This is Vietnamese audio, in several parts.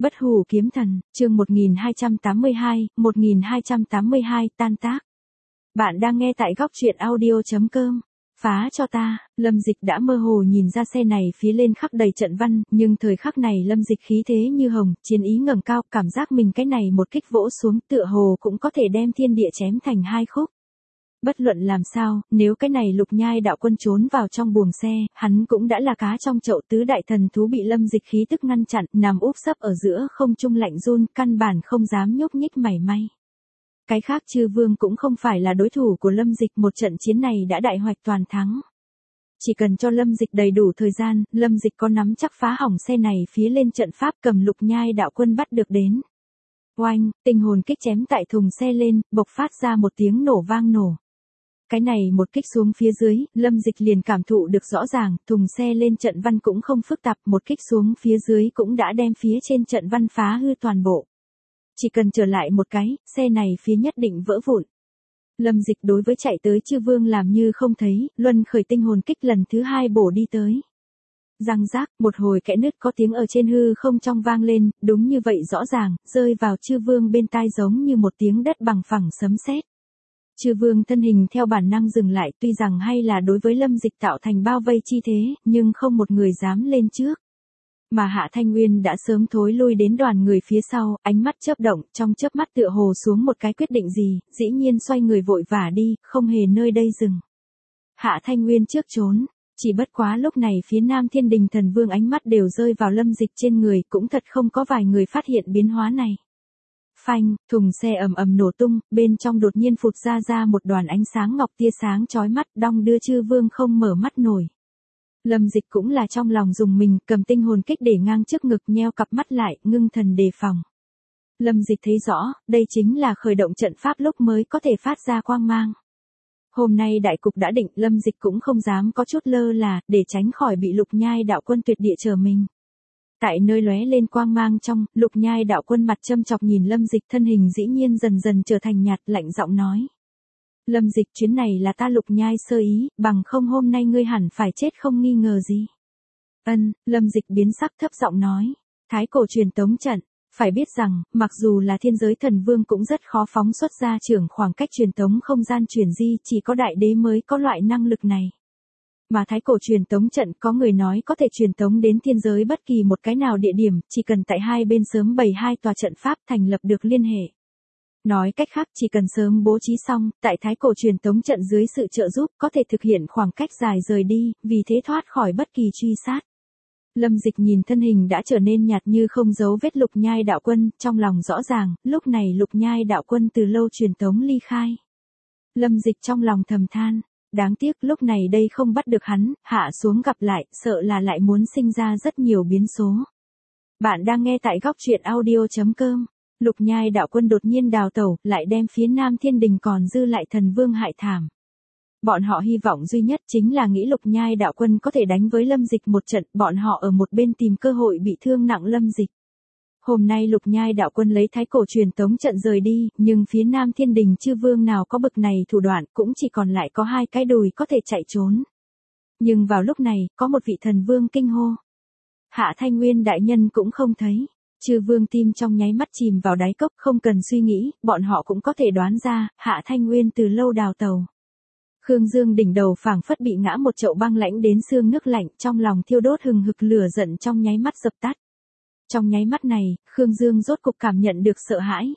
Bất hủ kiếm thần, chương 1282, tan tác. Bạn đang nghe tại góc truyện audio.com. Phá cho ta, Lâm Dịch đã mơ hồ nhìn ra xe này phía lên khắc đầy trận văn, nhưng thời khắc này Lâm Dịch khí thế như hồng, chiến ý ngẩng cao, cảm giác mình cái này một kích vỗ xuống tựa hồ cũng có thể đem thiên địa chém thành hai khúc. Bất luận làm sao, nếu cái này Lục Nhai đạo quân trốn vào trong buồng xe, hắn cũng đã là cá trong chậu, tứ đại thần thú bị Lâm Dịch khí tức ngăn chặn, nằm úp sấp ở giữa không trung lạnh run, căn bản không dám nhúc nhích mảy may. Cái khác chư vương cũng không phải là đối thủ của Lâm Dịch, một trận chiến này đã đại hoạch toàn thắng. Chỉ cần cho Lâm Dịch đầy đủ thời gian, Lâm Dịch có nắm chắc phá hỏng xe này phía lên trận pháp, cầm Lục Nhai đạo quân bắt được đến. Oanh, tinh hồn kích chém tại thùng xe lên, bộc phát ra một tiếng nổ vang nổ. Cái này một kích xuống phía dưới, Lâm Dịch liền cảm thụ được rõ ràng, thùng xe lên trận văn cũng không phức tạp, một kích xuống phía dưới cũng đã đem phía trên trận văn phá hư toàn bộ. Chỉ cần trở lại một cái, xe này phía nhất định vỡ vụn. Lâm Dịch đối với chạy tới chư vương làm như không thấy, luân khởi tinh hồn kích lần thứ hai bổ đi tới. Răng rác, một hồi kẽ nứt có tiếng ở trên hư không trong vang lên, đúng như vậy rõ ràng, rơi vào chư vương bên tai giống như một tiếng đất bằng phẳng sấm sét. Chư vương thân hình theo bản năng dừng lại, tuy rằng hay là đối với Lâm Dịch tạo thành bao vây chi thế, nhưng không một người dám lên trước. Mà Hạ Thanh Nguyên đã sớm thối lui đến đoàn người phía sau, ánh mắt chớp động, trong chớp mắt tựa hồ xuống một cái quyết định gì, dĩ nhiên xoay người vội vã đi, không hề nơi đây dừng. Hạ Thanh Nguyên trước trốn, chỉ bất quá lúc này phía Nam Thiên Đình Thần Vương ánh mắt đều rơi vào Lâm Dịch trên người, cũng thật không có vài người phát hiện biến hóa này. Phanh, thùng xe ầm ầm nổ tung, bên trong đột nhiên phụt ra một đoàn ánh sáng ngọc tia sáng chói mắt, đong đưa chư vương không mở mắt nổi. Lâm Dịch cũng là trong lòng dùng mình, cầm tinh hồn kích để ngang trước ngực, nheo cặp mắt lại, ngưng thần đề phòng. Lâm Dịch thấy rõ, đây chính là khởi động trận pháp lúc mới có thể phát ra quang mang. Hôm nay đại cục đã định, Lâm Dịch cũng không dám có chút lơ là, để tránh khỏi bị Lục Nhai đạo quân tuyệt địa chờ mình. Tại nơi lóe lên quang mang trong, Lục Nhai đạo quân mặt châm chọc nhìn Lâm Dịch, thân hình dĩ nhiên dần dần trở thành nhạt, lạnh giọng nói. Lâm Dịch, chuyến này là ta Lục Nhai sơ ý, bằng không hôm nay ngươi hẳn phải chết không nghi ngờ gì. Lâm Dịch biến sắc thấp giọng nói. Thái cổ truyền tống trận, phải biết rằng, mặc dù là thiên giới thần vương cũng rất khó phóng xuất ra trưởng khoảng cách truyền tống không gian chuyển di, chỉ có đại đế mới có loại năng lực này. Mà thái cổ truyền tống trận có người nói có thể truyền tống đến thiên giới bất kỳ một cái nào địa điểm, chỉ cần tại hai bên sớm bày hai tòa trận pháp thành lập được liên hệ. Nói cách khác, chỉ cần sớm bố trí xong, tại thái cổ truyền tống trận dưới sự trợ giúp có thể thực hiện khoảng cách dài rời đi, vì thế thoát khỏi bất kỳ truy sát. Lâm Dịch nhìn thân hình đã trở nên nhạt như không dấu vết Lục Nhai đạo quân, trong lòng rõ ràng, lúc này Lục Nhai đạo quân từ lâu truyền tống ly khai. Lâm Dịch trong lòng thầm than. Đáng tiếc lúc này đây không bắt được hắn, hạ xuống gặp lại, sợ là lại muốn sinh ra rất nhiều biến số. Bạn đang nghe tại góc truyện audio.com. Lục Nhai đạo quân đột nhiên đào tẩu, lại đem phía Nam Thiên Đình còn dư lại thần vương hại thảm. Bọn họ hy vọng duy nhất chính là nghĩ Lục Nhai đạo quân có thể đánh với Lâm Dịch một trận, bọn họ ở một bên tìm cơ hội bị thương nặng Lâm Dịch. Hôm nay Lục Nhai đạo quân lấy thái cổ truyền tống trận rời đi, nhưng phía Nam Thiên Đình chư vương nào có bực này thủ đoạn, cũng chỉ còn lại có hai cái đùi có thể chạy trốn. Nhưng vào lúc này, có một vị thần vương kinh hô. Hạ Thanh Nguyên đại nhân cũng không thấy. Chư vương tim trong nháy mắt chìm vào đáy cốc, không cần suy nghĩ, bọn họ cũng có thể đoán ra, Hạ Thanh Nguyên từ lâu đào tàu. Khương Dương đỉnh đầu phảng phất bị ngã một chậu băng lãnh đến xương nước lạnh, trong lòng thiêu đốt hừng hực lửa giận trong nháy mắt dập tắt. Trong nháy mắt này, Khương Dương rốt cục cảm nhận được sợ hãi.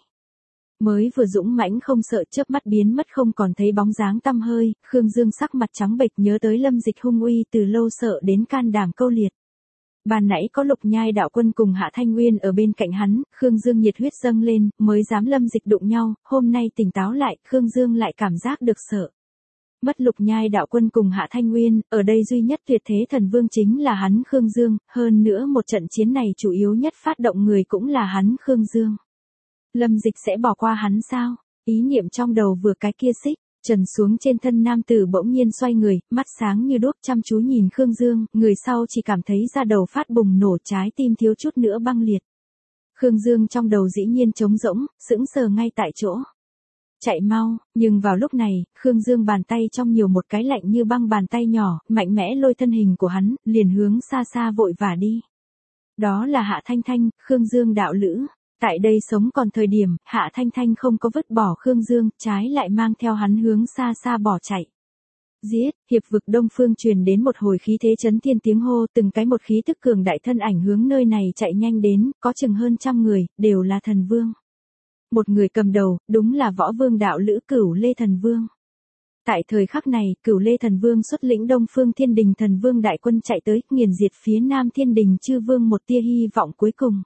Mới vừa dũng mãnh không sợ, chớp mắt biến mất không còn thấy bóng dáng tăm hơi, Khương Dương sắc mặt trắng bệch nhớ tới Lâm Dịch hung uy từ lâu sợ đến can đảm câu liệt. Ban nãy có Lục Nhai đạo quân cùng Hạ Thanh Nguyên ở bên cạnh hắn, Khương Dương nhiệt huyết dâng lên, mới dám Lâm Dịch đụng nhau, hôm nay tỉnh táo lại, Khương Dương lại cảm giác được sợ. Mất Lục Nhai đạo quân cùng Hạ Thanh Nguyên, ở đây duy nhất tuyệt thế thần vương chính là hắn Khương Dương, hơn nữa một trận chiến này chủ yếu nhất phát động người cũng là hắn Khương Dương. Lâm Dịch sẽ bỏ qua hắn sao? Ý niệm trong đầu vừa cái kia xích, trần xuống trên thân nam tử bỗng nhiên xoay người, mắt sáng như đuốc chăm chú nhìn Khương Dương, người sau chỉ cảm thấy da đầu phát bùng nổ, trái tim thiếu chút nữa băng liệt. Khương Dương trong đầu dĩ nhiên trống rỗng, sững sờ ngay tại chỗ. Chạy mau, nhưng vào lúc này, Khương Dương bàn tay trong nhiều một cái lạnh như băng bàn tay nhỏ, mạnh mẽ lôi thân hình của hắn, liền hướng xa xa vội vã đi. Đó là Hạ Thanh Thanh, Khương Dương đạo lữ. Tại đây sống còn thời điểm, Hạ Thanh Thanh không có vứt bỏ Khương Dương, trái lại mang theo hắn hướng xa xa bỏ chạy. Giết, hiệp vực Đông Phương truyền đến một hồi khí thế chấn thiên tiếng hô, từng cái một khí tức cường đại thân ảnh hướng nơi này chạy nhanh đến, có chừng hơn 100 người, đều là thần vương. Một người cầm đầu, đúng là võ vương đạo lữ Cửu Lê Thần Vương. Tại thời khắc này, Cửu Lê Thần Vương xuất lĩnh Đông Phương Thiên Đình Thần Vương đại quân chạy tới, nghiền diệt phía Nam Thiên Đình Chư Vương một tia hy vọng cuối cùng.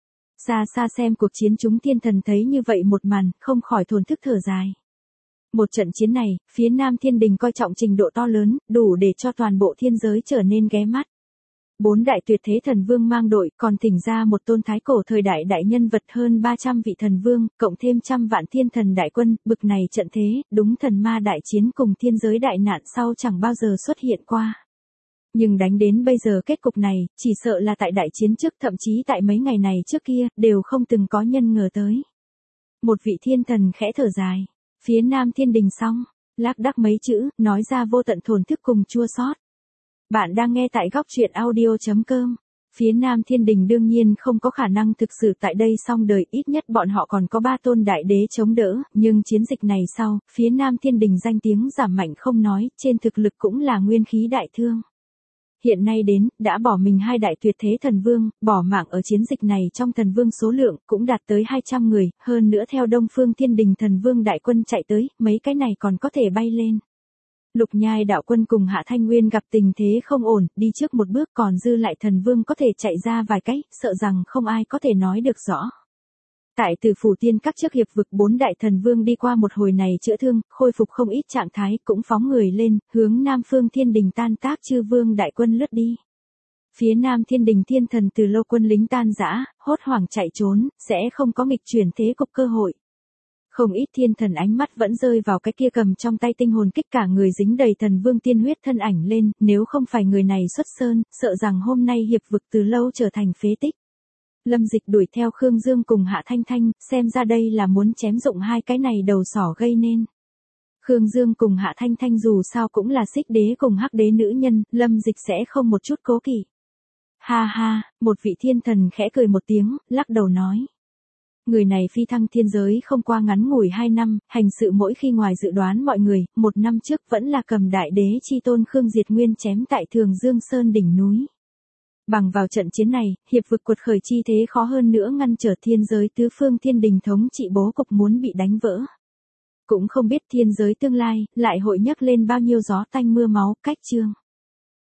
Xa xa xem cuộc chiến chúng thiên thần thấy như vậy một màn, không khỏi thổn thức thở dài. Một trận chiến này, phía Nam Thiên Đình coi trọng trình độ to lớn, đủ để cho toàn bộ thiên giới trở nên ghé mắt. 4 đại tuyệt thế thần vương mang đội, còn thỉnh ra một tôn thái cổ thời đại đại nhân vật hơn 300 vị thần vương, cộng thêm trăm vạn thiên thần đại quân, bực này trận thế, đúng thần ma đại chiến cùng thiên giới đại nạn sau chẳng bao giờ xuất hiện qua. Nhưng đánh đến bây giờ kết cục này, chỉ sợ là tại đại chiến trước, thậm chí tại mấy ngày này trước kia, đều không từng có nhân ngờ tới. Một vị thiên thần khẽ thở dài, phía Nam Thiên Đình xong, lác đác mấy chữ, nói ra vô tận thổn thức cùng chua xót. Bạn đang nghe tại góc truyện audio.com. Phía Nam Thiên Đình đương nhiên không có khả năng thực sự tại đây xong đời, ít nhất bọn họ còn có 3 tôn đại đế chống đỡ, nhưng chiến dịch này sau, phía Nam Thiên Đình danh tiếng giảm mạnh không nói, trên thực lực cũng là nguyên khí đại thương. Hiện nay đến, đã bỏ mình 2 đại tuyệt thế thần vương, bỏ mạng ở chiến dịch này trong thần vương số lượng cũng đạt tới 200 người, hơn nữa theo Đông Phương Thiên Đình thần vương đại quân chạy tới, mấy cái này còn có thể bay lên. Lục Nhai đạo quân cùng Hạ Thanh Nguyên gặp tình thế không ổn, đi trước một bước, còn dư lại thần vương có thể chạy ra vài cái, sợ rằng không ai có thể nói được rõ. Tại Tử Phủ Tiên Các trước hiệp vực 4 đại thần vương đi qua một hồi này chữa thương, khôi phục không ít trạng thái, cũng phóng người lên, hướng Nam Phương Thiên Đình tan tác Chư Vương đại quân lướt đi. Phía Nam Thiên Đình thiên thần từ lâu quân lính tan rã, hốt hoảng chạy trốn, sẽ không có nghịch chuyển thế cục cơ hội. Không ít thiên thần ánh mắt vẫn rơi vào cái kia cầm trong tay tinh hồn kích cả người dính đầy thần vương tiên huyết thân ảnh lên, nếu không phải người này xuất sơn, sợ rằng hôm nay hiệp vực từ lâu trở thành phế tích. Lâm Dịch đuổi theo Khương Dương cùng Hạ Thanh Thanh, xem ra đây là muốn chém dụng 2 cái này đầu sỏ gây nên. Khương Dương cùng Hạ Thanh Thanh dù sao cũng là Xích Đế cùng Hắc Đế nữ nhân, Lâm Dịch sẽ không một chút cố kỵ. Ha ha, một vị thiên thần khẽ cười một tiếng, lắc đầu nói. Người này phi thăng thiên giới không qua ngắn ngủi 2 năm, hành sự mỗi khi ngoài dự đoán mọi người, 1 năm trước vẫn là cầm đại đế chi tôn Khương Diệt Nguyên chém tại Thường Dương Sơn đỉnh núi. Bằng vào trận chiến này, hiệp vực quật khởi chi thế khó hơn nữa ngăn trở thiên giới tứ phương thiên đình thống trị bố cục muốn bị đánh vỡ. Cũng không biết thiên giới tương lai, lại hội nhấc lên bao nhiêu gió tanh mưa máu, cách chương.